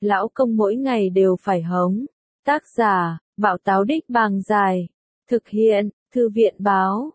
lão công mỗi ngày đều phải hống. Tác giả, Bảo Táo Đích Bàng Dài. Thực hiện, Thư viện Báo,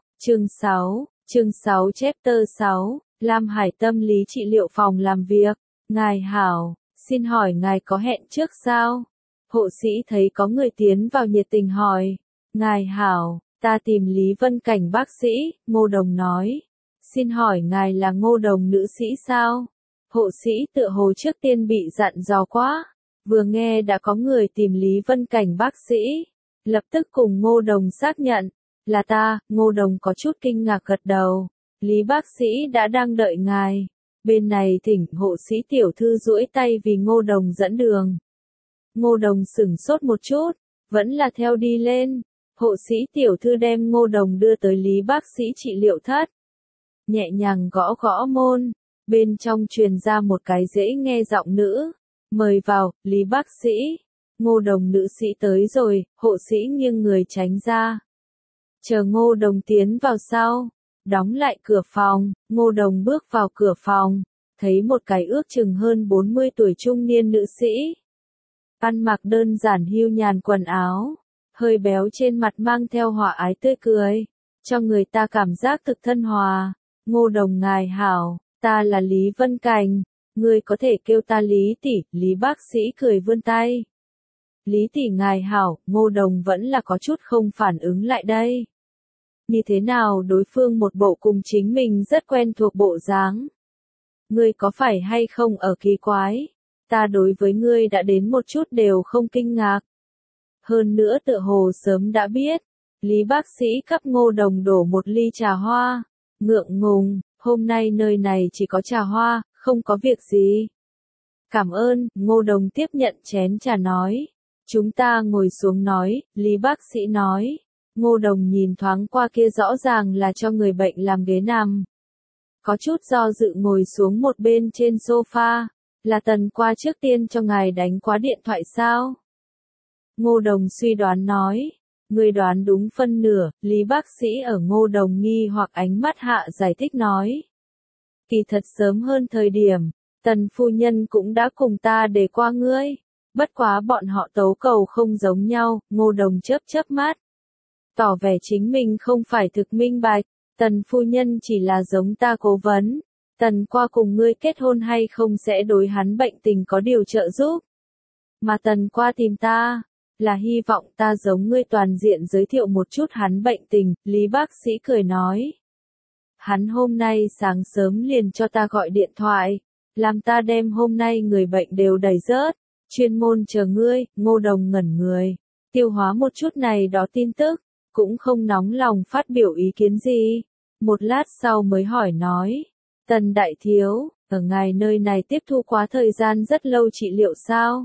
chương 6 chapter 6, Lam Hải tâm lý trị liệu phòng làm việc. Ngài hảo, xin hỏi ngài có hẹn trước sao? Hộ sĩ thấy có người tiến vào nhiệt tình hỏi. Ngài hảo, ta tìm Lý Vân Cảnh bác sĩ, Ngô Đồng nói. Xin hỏi ngài là Ngô Đồng nữ sĩ sao? Hộ sĩ tựa hồ trước tiên bị dặn dò quá. Vừa nghe đã có người tìm Lý Vân Cảnh bác sĩ. Lập tức cùng Ngô Đồng xác nhận. Là ta, Ngô Đồng có chút kinh ngạc gật đầu. Lý bác sĩ đã đang đợi ngài. Bên này thỉnh hộ sĩ tiểu thư duỗi tay vì Ngô Đồng dẫn đường. Ngô Đồng sửng sốt một chút, vẫn là theo đi lên. Hộ sĩ tiểu thư đem Ngô Đồng đưa tới Lý bác sĩ trị liệu thất. Nhẹ nhàng gõ gõ môn, bên trong truyền ra một cái dễ nghe giọng nữ. Mời vào, Lý bác sĩ. Ngô Đồng nữ sĩ tới rồi, hộ sĩ nghiêng người tránh ra. Chờ Ngô Đồng tiến vào sau, đóng lại cửa phòng, Ngô Đồng bước vào cửa phòng, thấy một cái ước chừng hơn 40 tuổi trung niên nữ sĩ. Ăn mặc đơn giản hưu nhàn quần áo, hơi béo trên mặt mang theo hòa ái tươi cười, cho người ta cảm giác thực thân hòa. Ngô Đồng ngài hảo, ta là Lý Vân Cảnh, ngươi có thể kêu ta Lý tỷ, Lý bác sĩ cười vươn tay. Lý tỷ ngài hảo, Ngô Đồng vẫn là có chút không phản ứng lại đây. Như thế nào đối phương một bộ cùng chính mình rất quen thuộc bộ dáng. Ngươi có phải hay không ở kỳ quái? Ta đối với ngươi đã đến một chút đều không kinh ngạc. Hơn nữa tựa hồ sớm đã biết. Lý bác sĩ cấp Ngô Đồng đổ một ly trà hoa. Ngượng ngùng, hôm nay nơi này chỉ có trà hoa, không có việc gì. Cảm ơn, Ngô Đồng tiếp nhận chén trà nói. Chúng ta ngồi xuống nói, Lý bác sĩ nói. Ngô Đồng nhìn thoáng qua kia rõ ràng là cho người bệnh làm ghế nằm. Có chút do dự ngồi xuống một bên trên sofa. Là Tần qua trước tiên cho ngài đánh quá điện thoại sao? Ngô Đồng suy đoán nói. Người đoán đúng phân nửa, Lý bác sĩ ở Ngô Đồng nghi hoặc ánh mắt hạ giải thích nói. Kỳ thật sớm hơn thời điểm, Tần phu nhân cũng đã cùng ta để qua ngươi. Bất quá bọn họ tấu cầu không giống nhau, Ngô Đồng chớp chớp mắt. Tỏ vẻ chính mình không phải thực minh bạch, Tần phu nhân chỉ là giống ta cố vấn. Tần qua cùng ngươi kết hôn hay không sẽ đối hắn bệnh tình có điều trợ giúp. Mà Tần qua tìm ta, là hy vọng ta giống ngươi toàn diện giới thiệu một chút hắn bệnh tình, Lý bác sĩ cười nói. Hắn hôm nay sáng sớm liền cho ta gọi điện thoại, làm ta đem hôm nay người bệnh đều đầy rớt, chuyên môn chờ ngươi. Ngô Đồng ngẩn người, tiêu hóa một chút này đó tin tức, cũng không nóng lòng phát biểu ý kiến gì. Một lát sau mới hỏi nói, Tần đại thiếu, ở ngài nơi này tiếp thu quá thời gian rất lâu trị liệu sao?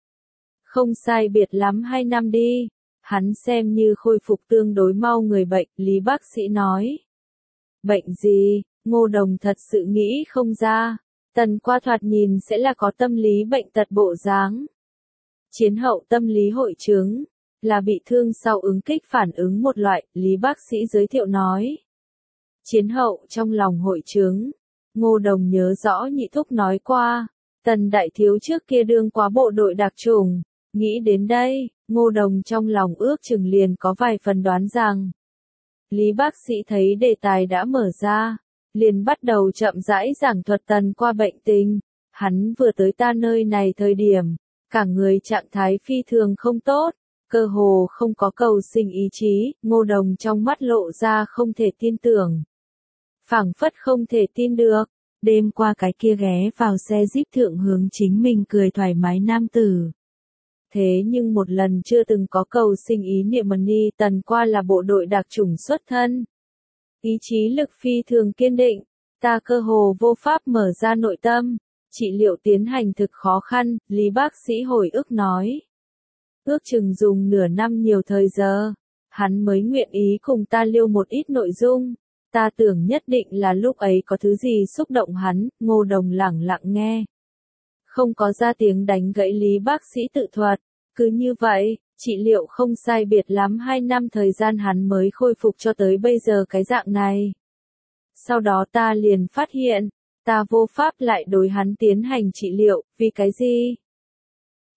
Không sai biệt lắm 2 năm đi, hắn xem như khôi phục tương đối mau người bệnh, Lý bác sĩ nói. Bệnh gì? Ngô Đồng thật sự nghĩ không ra, Tần qua thoạt nhìn sẽ là có tâm lý bệnh tật bộ dáng. Chiến hậu tâm lý hội chứng, là bị thương sau ứng kích phản ứng một loại, Lý bác sĩ giới thiệu nói. Chiến hậu trong lòng hội chứng, Ngô Đồng nhớ rõ nhị thúc nói qua, Tần đại thiếu trước kia đương quá bộ đội đặc chủng. Nghĩ đến đây, Ngô Đồng trong lòng ước chừng liền có vài phần đoán rằng. Lý bác sĩ thấy đề tài đã mở ra, liền bắt đầu chậm rãi giảng thuật Tần qua bệnh tình. Hắn vừa tới ta nơi này thời điểm, cả người trạng thái phi thường không tốt, cơ hồ không có cầu sinh ý chí. Ngô Đồng trong mắt lộ ra không thể tin tưởng. Phảng phất không thể tin được, đêm qua cái kia ghé vào xe Jeep thượng hướng chính mình cười thoải mái nam tử. Thế nhưng một lần chưa từng có cầu sinh ý niệm ni. Tần qua là bộ đội đặc chủng xuất thân. Ý chí lực phi thường kiên định, ta cơ hồ vô pháp mở ra nội tâm. Trị liệu tiến hành thực khó khăn, Lý bác sĩ hồi ức nói. Ước chừng dùng nửa năm nhiều thời giờ, hắn mới nguyện ý cùng ta liêu một ít nội dung. Ta tưởng nhất định là lúc ấy có thứ gì xúc động hắn. Ngô Đồng lẳng lặng nghe. Không có ra tiếng đánh gãy Lý bác sĩ tự thuật. Cứ như vậy, trị liệu không sai biệt lắm 2 năm thời gian hắn mới khôi phục cho tới bây giờ cái dạng này. Sau đó ta liền phát hiện, ta vô pháp lại đối hắn tiến hành trị liệu, vì cái gì?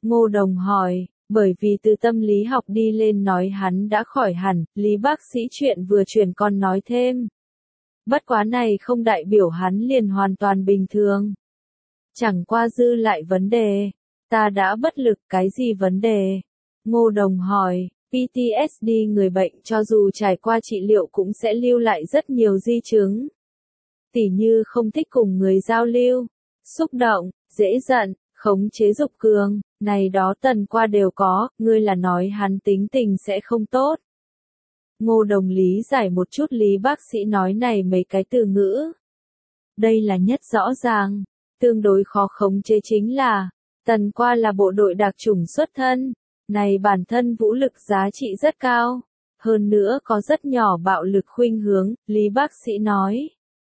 Ngô Đồng hỏi, bởi vì từ tâm lý học đi lên nói hắn đã khỏi hẳn, Lý bác sĩ chuyện vừa chuyển còn nói thêm. Bất quá này không đại biểu hắn liền hoàn toàn bình thường. Chẳng qua dư lại vấn đề. Ta đã bất lực, cái gì vấn đề? Ngô Đồng hỏi, PTSD người bệnh cho dù trải qua trị liệu cũng sẽ lưu lại rất nhiều di chứng. Tỉ như không thích cùng người giao lưu, xúc động, dễ giận, khống chế dục cường, này đó Tần Qua đều có, ngươi là nói hắn tính tình sẽ không tốt. Ngô Đồng lý giải một chút Lý bác sĩ nói này mấy cái từ ngữ. Đây là nhất rõ ràng, tương đối khó khống chế chính là, Tần Qua là bộ đội đặc chủng xuất thân, này bản thân vũ lực giá trị rất cao, hơn nữa có rất nhỏ bạo lực khuynh hướng, Lý bác sĩ nói.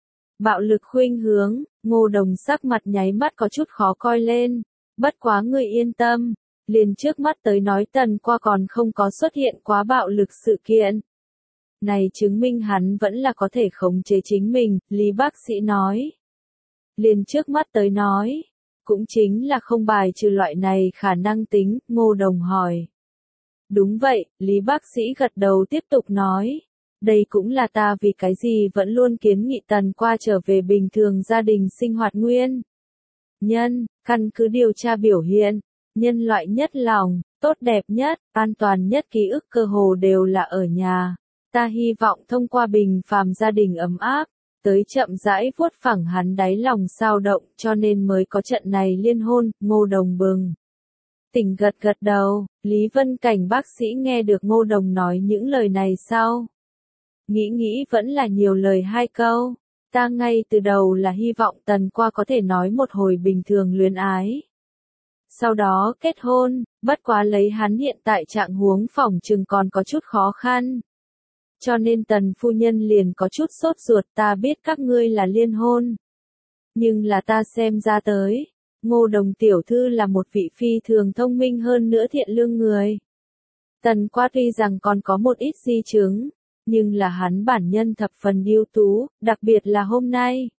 Bạo lực khuynh hướng, Ngô Đồng sắc mặt nháy mắt có chút khó coi lên, bất quá ngươi yên tâm, liền trước mắt tới nói Tần Qua còn không có xuất hiện quá bạo lực sự kiện. Này chứng minh hắn vẫn là có thể khống chế chính mình, Lý bác sĩ nói. Liền trước mắt tới nói, cũng chính là không bài trừ loại này khả năng tính, Ngô Đồng hỏi. Đúng vậy, Lý bác sĩ gật đầu tiếp tục nói. Đây cũng là ta vì cái gì vẫn luôn kiến nghị Tần Qua trở về bình thường gia đình sinh hoạt nguyên nhân, căn cứ điều tra biểu hiện, nhân loại nhất lòng, tốt đẹp nhất, an toàn nhất ký ức cơ hồ đều là ở nhà. Ta hy vọng thông qua bình phàm gia đình ấm áp, tới chậm rãi vuốt phẳng hắn đáy lòng sao động cho nên mới có trận này liên hôn, Ngô Đồng bừng. Tỉnh gật gật đầu, Lý Vân Cảnh bác sĩ nghe được Ngô Đồng nói những lời này sau. Nghĩ vẫn là nhiều lời hai câu, ta ngay từ đầu là hy vọng Tần Qua có thể nói một hồi bình thường luyến ái. Sau đó kết hôn, bất quá lấy hắn hiện tại trạng huống phỏng chừng còn có chút khó khăn. Cho nên Tần phu nhân liền có chút sốt ruột, ta biết các ngươi là liên hôn. Nhưng là ta xem ra tới, Ngô Đồng tiểu thư là một vị phi thường thông minh hơn nữa thiện lương người. Tần Qua tuy rằng còn có một ít di chứng, nhưng là hắn bản nhân thập phần ưu tú, đặc biệt là hôm nay.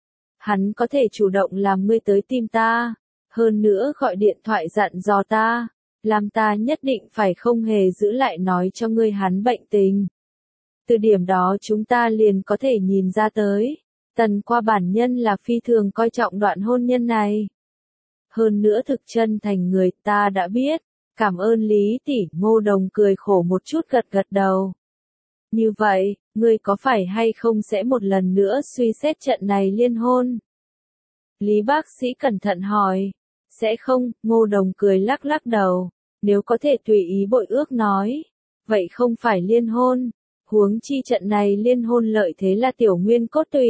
Hắn có thể chủ động làm ngươi tới tìm ta, hơn nữa gọi điện thoại dặn dò ta, làm ta nhất định phải không hề giữ lại nói cho ngươi hắn bệnh tình. Từ điểm đó chúng ta liền có thể nhìn ra tới, Tần Qua bản nhân là phi thường coi trọng đoạn hôn nhân này. Hơn nữa thực chân thành người ta đã biết, cảm ơn Lý tỷ, Ngô Đồng cười khổ một chút gật gật đầu. Như vậy, ngươi có phải hay không sẽ một lần nữa suy xét trận này liên hôn? Lý bác sĩ cẩn thận hỏi. Sẽ không, Ngô Đồng cười lắc lắc đầu, nếu có thể tùy ý bội ước nói. Vậy không phải liên hôn, huống chi trận này liên hôn lợi thế là tiểu nguyên cốt tùy.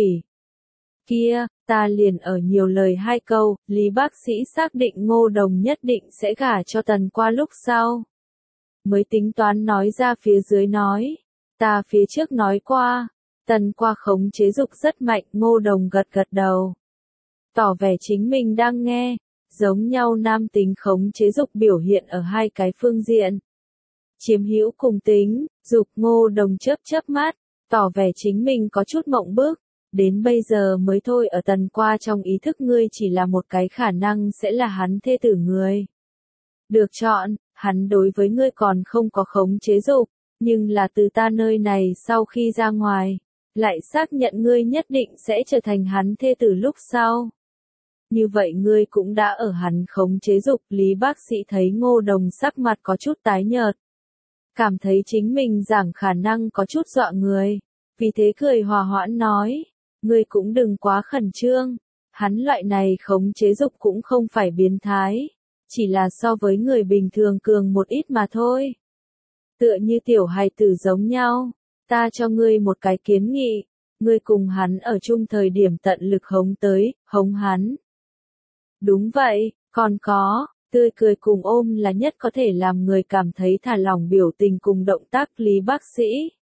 Kia, ta liền ở nhiều lời hai câu, Lý bác sĩ xác định Ngô Đồng nhất định sẽ gả cho Tần Qua lúc sau. Mới tính toán nói ra phía dưới nói. Ta phía trước nói qua, Tần Qua khống chế dục rất mạnh, Ngô Đồng gật gật đầu. Tỏ vẻ chính mình đang nghe, giống nhau nam tính khống chế dục biểu hiện ở hai cái phương diện. Chiếm hữu cùng tính, dục Ngô Đồng chớp mắt, tỏ vẻ chính mình có chút mộng bức. Đến bây giờ mới thôi ở Tần Qua trong ý thức ngươi chỉ là một cái khả năng sẽ là hắn thê tử người. Được chọn, hắn đối với ngươi còn không có khống chế dục. Nhưng là từ ta nơi này sau khi ra ngoài, lại xác nhận ngươi nhất định sẽ trở thành hắn thê tử lúc sau. Như vậy ngươi cũng đã ở hắn khống chế dục, Lý bác sĩ thấy Ngô Đồng sắc mặt có chút tái nhợt. Cảm thấy chính mình giảng khả năng có chút dọa người. Vì thế cười hòa hoãn nói, ngươi cũng đừng quá khẩn trương. Hắn loại này khống chế dục cũng không phải biến thái. Chỉ là so với người bình thường cường một ít mà thôi. Tựa như tiểu hài tử giống nhau, ta cho ngươi một cái kiến nghị, ngươi cùng hắn ở chung thời điểm tận lực hống hắn. Đúng vậy, còn có, tươi cười cùng ôm là nhất có thể làm người cảm thấy thả lỏng biểu tình cùng động tác, Lý bác sĩ.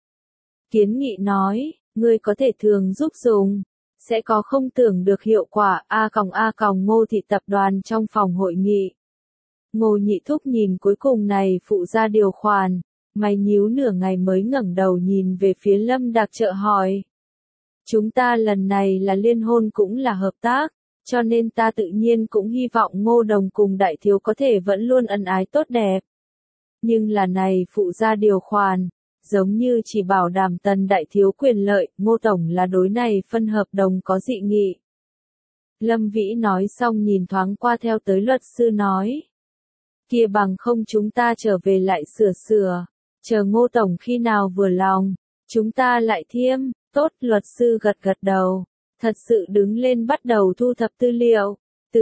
Kiến nghị nói, ngươi có thể thường giúp dùng, sẽ có không tưởng được hiệu quả, A Ngô thị tập đoàn trong phòng hội nghị. Ngô Nhị Thúc nhìn cuối cùng này phụ ra điều khoản. Mày nhíu nửa ngày mới ngẩng đầu nhìn về phía Lâm Đạc Trợ hỏi. Chúng ta lần này là liên hôn cũng là hợp tác, cho nên ta tự nhiên cũng hy vọng Ngô Đồng cùng đại thiếu có thể vẫn luôn ân ái tốt đẹp. Nhưng là này phụ gia điều khoản, giống như chỉ bảo đảm Tần đại thiếu quyền lợi, Ngô Tổng là đối này phân hợp đồng có dị nghị. Lâm Vĩ nói xong nhìn thoáng qua theo tới luật sư nói. Kia bằng không chúng ta trở về lại sửa, chờ Ngô Tổng khi nào vừa lòng, chúng ta lại thiêm, tốt, luật sư gật gật đầu, thật sự đứng lên bắt đầu thu thập tư liệu.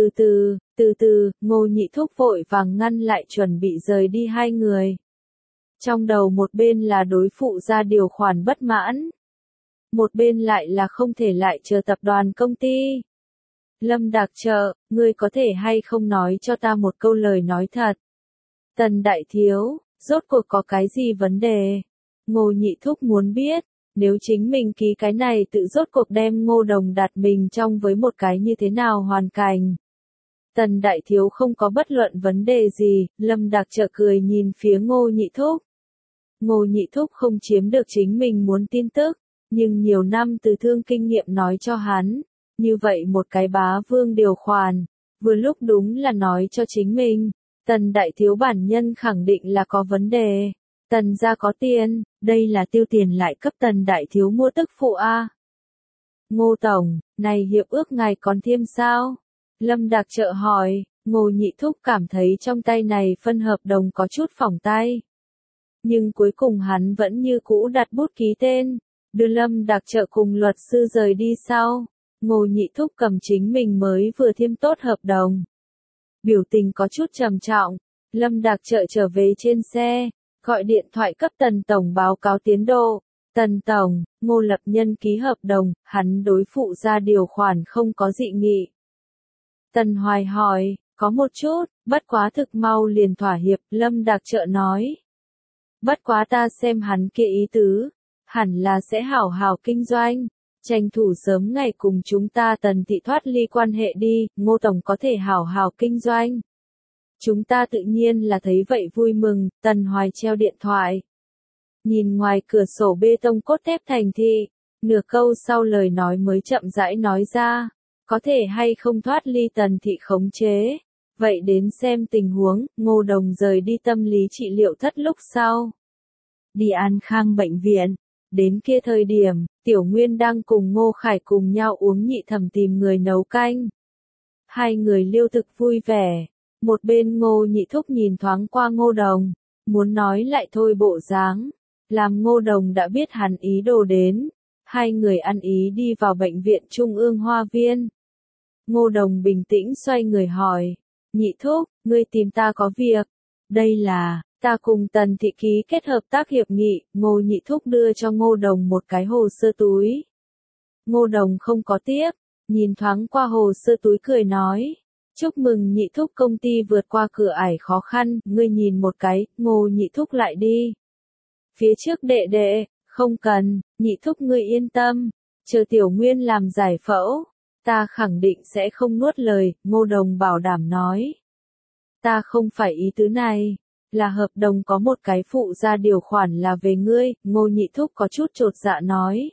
Từ từ, Ngô Nhị Thúc vội vàng ngăn lại chuẩn bị rời đi hai người. Trong đầu một bên là đối phụ gia điều khoản bất mãn, một bên lại là không thể lại chờ tập đoàn công ty. Lâm Đạc Trợ, ngươi có thể hay không nói cho ta một câu lời nói thật. Tần đại thiếu, rốt cuộc có cái gì vấn đề? Ngô Nhị Thúc muốn biết, nếu chính mình ký cái này tự rốt cuộc đem Ngô Đồng đặt mình trong với một cái như thế nào hoàn cảnh. Tần đại thiếu không có bất luận vấn đề gì, Lâm Đạc Trợ cười nhìn phía Ngô Nhị Thúc. Ngô Nhị Thúc không chiếm được chính mình muốn tin tức, nhưng nhiều năm từ thương kinh nghiệm nói cho hắn, như vậy một cái bá vương điều khoản, vừa lúc đúng là nói cho chính mình, Tần đại thiếu bản nhân khẳng định là có vấn đề. Tần gia có tiền, đây là tiêu tiền lại cấp Tần đại thiếu mua tức phụ a. Ngô Tổng, này hiệp ước ngài còn thiêm sao? Lâm Đạc Trợ hỏi, Ngô Nhị Thúc cảm thấy trong tay này phân hợp đồng có chút phỏng tay. Nhưng cuối cùng hắn vẫn như cũ đặt bút ký tên, đưa Lâm Đạc Trợ cùng luật sư rời đi sau. Ngô Nhị Thúc cầm chính mình mới vừa thiêm tốt hợp đồng. Biểu tình có chút trầm trọng, Lâm Đạc Trợ trở về trên xe, gọi điện thoại cấp Tần Tổng báo cáo tiến độ. Tần Tổng, Ngô Lập Nhân ký hợp đồng, hắn đối phụ gia điều khoản không có dị nghị. Tần Hoài hỏi, có một chút, bất quá thực mau liền thỏa hiệp, Lâm Đạc Trợ nói. Bất quá ta xem hắn kia ý tứ, hẳn là sẽ hảo hảo kinh doanh, tranh thủ sớm ngày cùng chúng ta Tần thị thoát ly quan hệ đi, Ngô Tổng có thể hảo hảo kinh doanh. Chúng ta tự nhiên là thấy vậy vui mừng, Tần Hoài treo điện thoại. Nhìn ngoài cửa sổ bê tông cốt thép thành thị, nửa câu sau lời nói mới chậm rãi nói ra, có thể hay không thoát ly Tần thị khống chế. Vậy đến xem tình huống, Ngô Đồng rời đi tâm lý trị liệu thất lúc sau. Đi An Khang bệnh viện, đến kia thời điểm, Tiểu Nguyên đang cùng Ngô Khải cùng nhau uống nhị thẩm tìm người nấu canh. Hai người liêu thực vui vẻ, một bên Ngô Nhị Thúc nhìn thoáng qua Ngô Đồng, muốn nói lại thôi bộ dáng, làm Ngô Đồng đã biết hắn ý đồ đến. Hai người ăn ý đi vào bệnh viện Trung ương Hoa Viên. Ngô Đồng bình tĩnh xoay người hỏi, Nhị Thúc, ngươi tìm ta có việc. Đây là, ta cùng Tần thị ký kết hợp tác hiệp nghị, Ngô Nhị Thúc đưa cho Ngô Đồng một cái hồ sơ túi. Ngô Đồng không có tiếp, nhìn thoáng qua hồ sơ túi cười nói, chúc mừng Nhị Thúc công ty vượt qua cửa ải khó khăn, ngươi nhìn một cái, Ngô Nhị Thúc lại đi. Phía trước đệ đệ, không cần, Nhị Thúc ngươi yên tâm, chờ Tiểu Nguyên làm giải phẫu, ta khẳng định sẽ không nuốt lời, Ngô Đồng bảo đảm nói. Ta không phải ý tứ này, là hợp đồng có một cái phụ gia điều khoản là về ngươi, Ngô Nhị Thúc có chút chột dạ nói.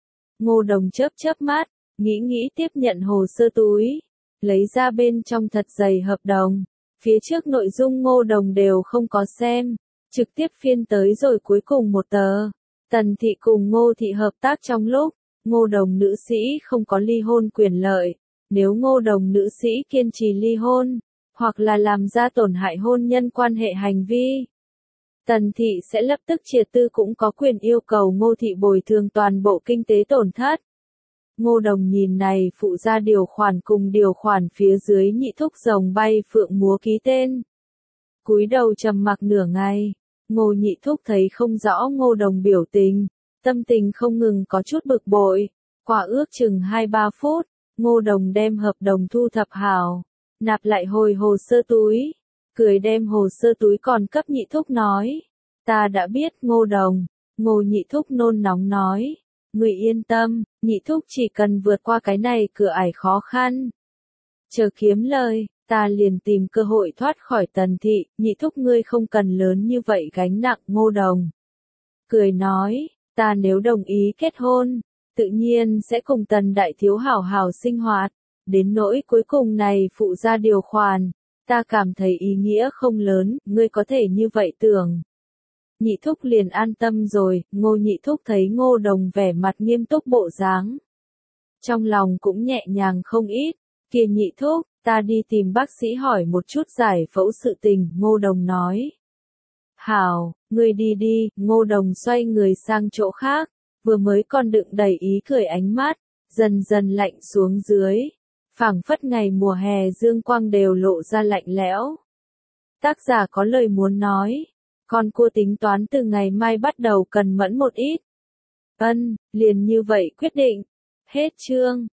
Ngô Đồng chớp chớp mắt, nghĩ tiếp nhận hồ sơ túi, lấy ra bên trong thật dày hợp đồng, phía trước nội dung Ngô Đồng đều không có xem, trực tiếp phiên tới rồi cuối cùng một tờ. Tần thị cùng Ngô thị hợp tác trong lúc, Ngô Đồng nữ sĩ không có ly hôn quyền lợi, nếu Ngô Đồng nữ sĩ kiên trì ly hôn, hoặc là làm ra tổn hại hôn nhân quan hệ hành vi, Tần thị sẽ lập tức triệt tư cũng có quyền yêu cầu Ngô thị bồi thường toàn bộ kinh tế tổn thất. Ngô Đồng nhìn này phụ gia điều khoản cùng điều khoản phía dưới Nhị Thúc rồng bay phượng múa ký tên. Cúi đầu trầm mặc nửa ngày, Ngô Nhị Thúc thấy không rõ Ngô Đồng biểu tình, tâm tình không ngừng có chút bực bội. Qua ước chừng 2-3 phút, Ngô Đồng đem hợp đồng thu thập hảo, nạp lại hồi hồ sơ túi, cười đem hồ sơ túi còn cấp Nhị Thúc nói. Ta đã biết Ngô Đồng, Ngô Nhị Thúc nôn nóng nói. Người yên tâm, Nhị Thúc chỉ cần vượt qua cái này cửa ải khó khăn. Chờ kiếm lời, ta liền tìm cơ hội thoát khỏi Tần thị, Nhị Thúc ngươi không cần lớn như vậy gánh nặng. Ngô Đồng cười nói, ta nếu đồng ý kết hôn, tự nhiên sẽ cùng Tần đại thiếu hảo hảo sinh hoạt, đến nỗi cuối cùng này phụ ra điều khoản, ta cảm thấy ý nghĩa không lớn, ngươi có thể như vậy tưởng. Nhị thúc liền an tâm rồi, Ngô nhị thúc thấy Ngô Đồng vẻ mặt nghiêm túc bộ dáng. Trong lòng cũng nhẹ nhàng không ít, kia nhị thúc, ta đi tìm bác sĩ hỏi một chút giải phẫu sự tình, Ngô Đồng nói. Hảo, ngươi đi đi, Ngô Đồng xoay người sang chỗ khác, vừa mới còn đựng đầy ý cười ánh mắt, dần dần lạnh xuống dưới. Phảng phất ngày mùa hè dương quang đều lộ ra lạnh lẽo. Tác giả có lời muốn nói, con cua tính toán từ ngày mai bắt đầu cần mẫn một ít. Liền như vậy quyết định. Hết chương.